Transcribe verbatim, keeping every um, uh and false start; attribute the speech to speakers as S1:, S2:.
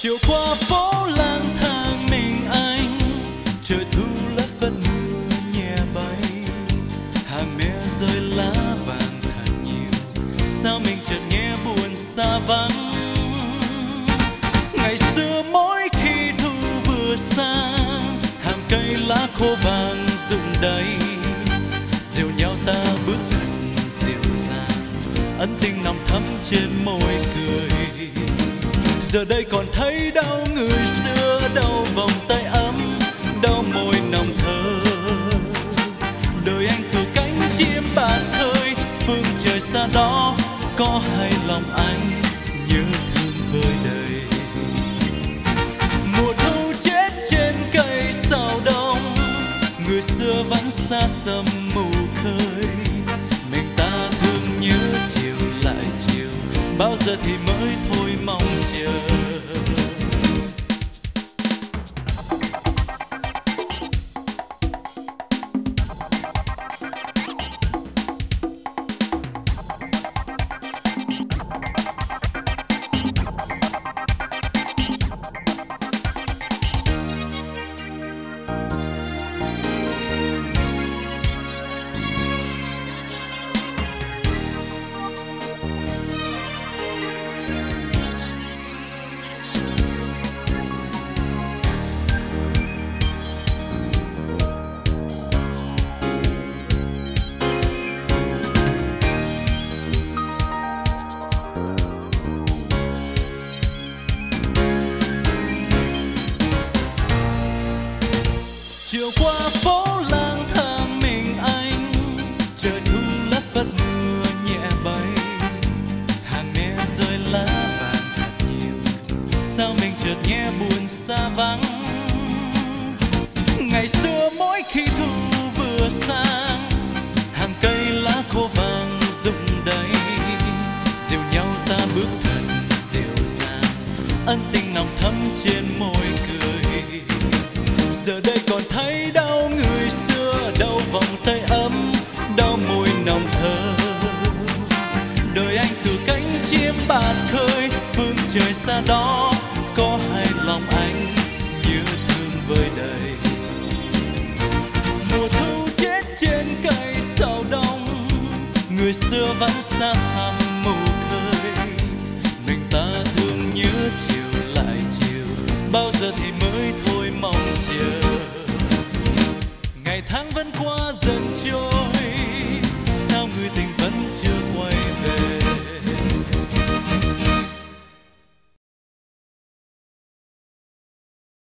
S1: chiều qua phố lang thang mình anh, trời thu lất phất mưa nhẹ bay, hàng me rơi lá vàng thật nhiều, sao mình chợt nghe buồn xa vắng. Ngày xưa mỗi khi thu vừa sang, hàng cây lá khô vàng rụng đầy, dìu nhau ta bước thật dịu dàng, ân tình nằm thắm trên môi cười. Giờ đây còn thấy đâu người xưa, đâu vòng tay ấm, đâu môi nồng thơ. Đời anh từ cánh chim bạt khơi, phương trời xa đó có hay lòng anh nhớ thương vơi đầy. Mùa thu chết trên cây sầu đông, người xưa vẫn xa xăm mù khơi. Mình ta thương nhớ chiều lại chiều, bao giờ thì mới thôi mong chờ. Chiều qua phố lang thang mình anh, trời thu lất phất mưa nhẹ bay, hàng me rơi lá vàng thật nhiều, sao mình chợt nghe buồn xa vắng. Ngày xưa mỗi khi thu vừa sang, hàng cây lá khô vàng rụng đầy, dìu nhau ta bước thật dịu dàng, ân tình nồng thắm trên môi cười. Giờ đây còn thấy đâu người xưa, đâu vòng tay ấm, đâu môi nồng thơ. Đời anh từ cánh chim bạt khơi, phương trời xa đó có hay lòng anh nhớ thương vơi đầy. Mùa thu chết trên cây sầu đông, người xưa vẫn xa xăm mù khơi. Mình ta thương nhớ chiều lại chiều, bao giờ thì mới thôi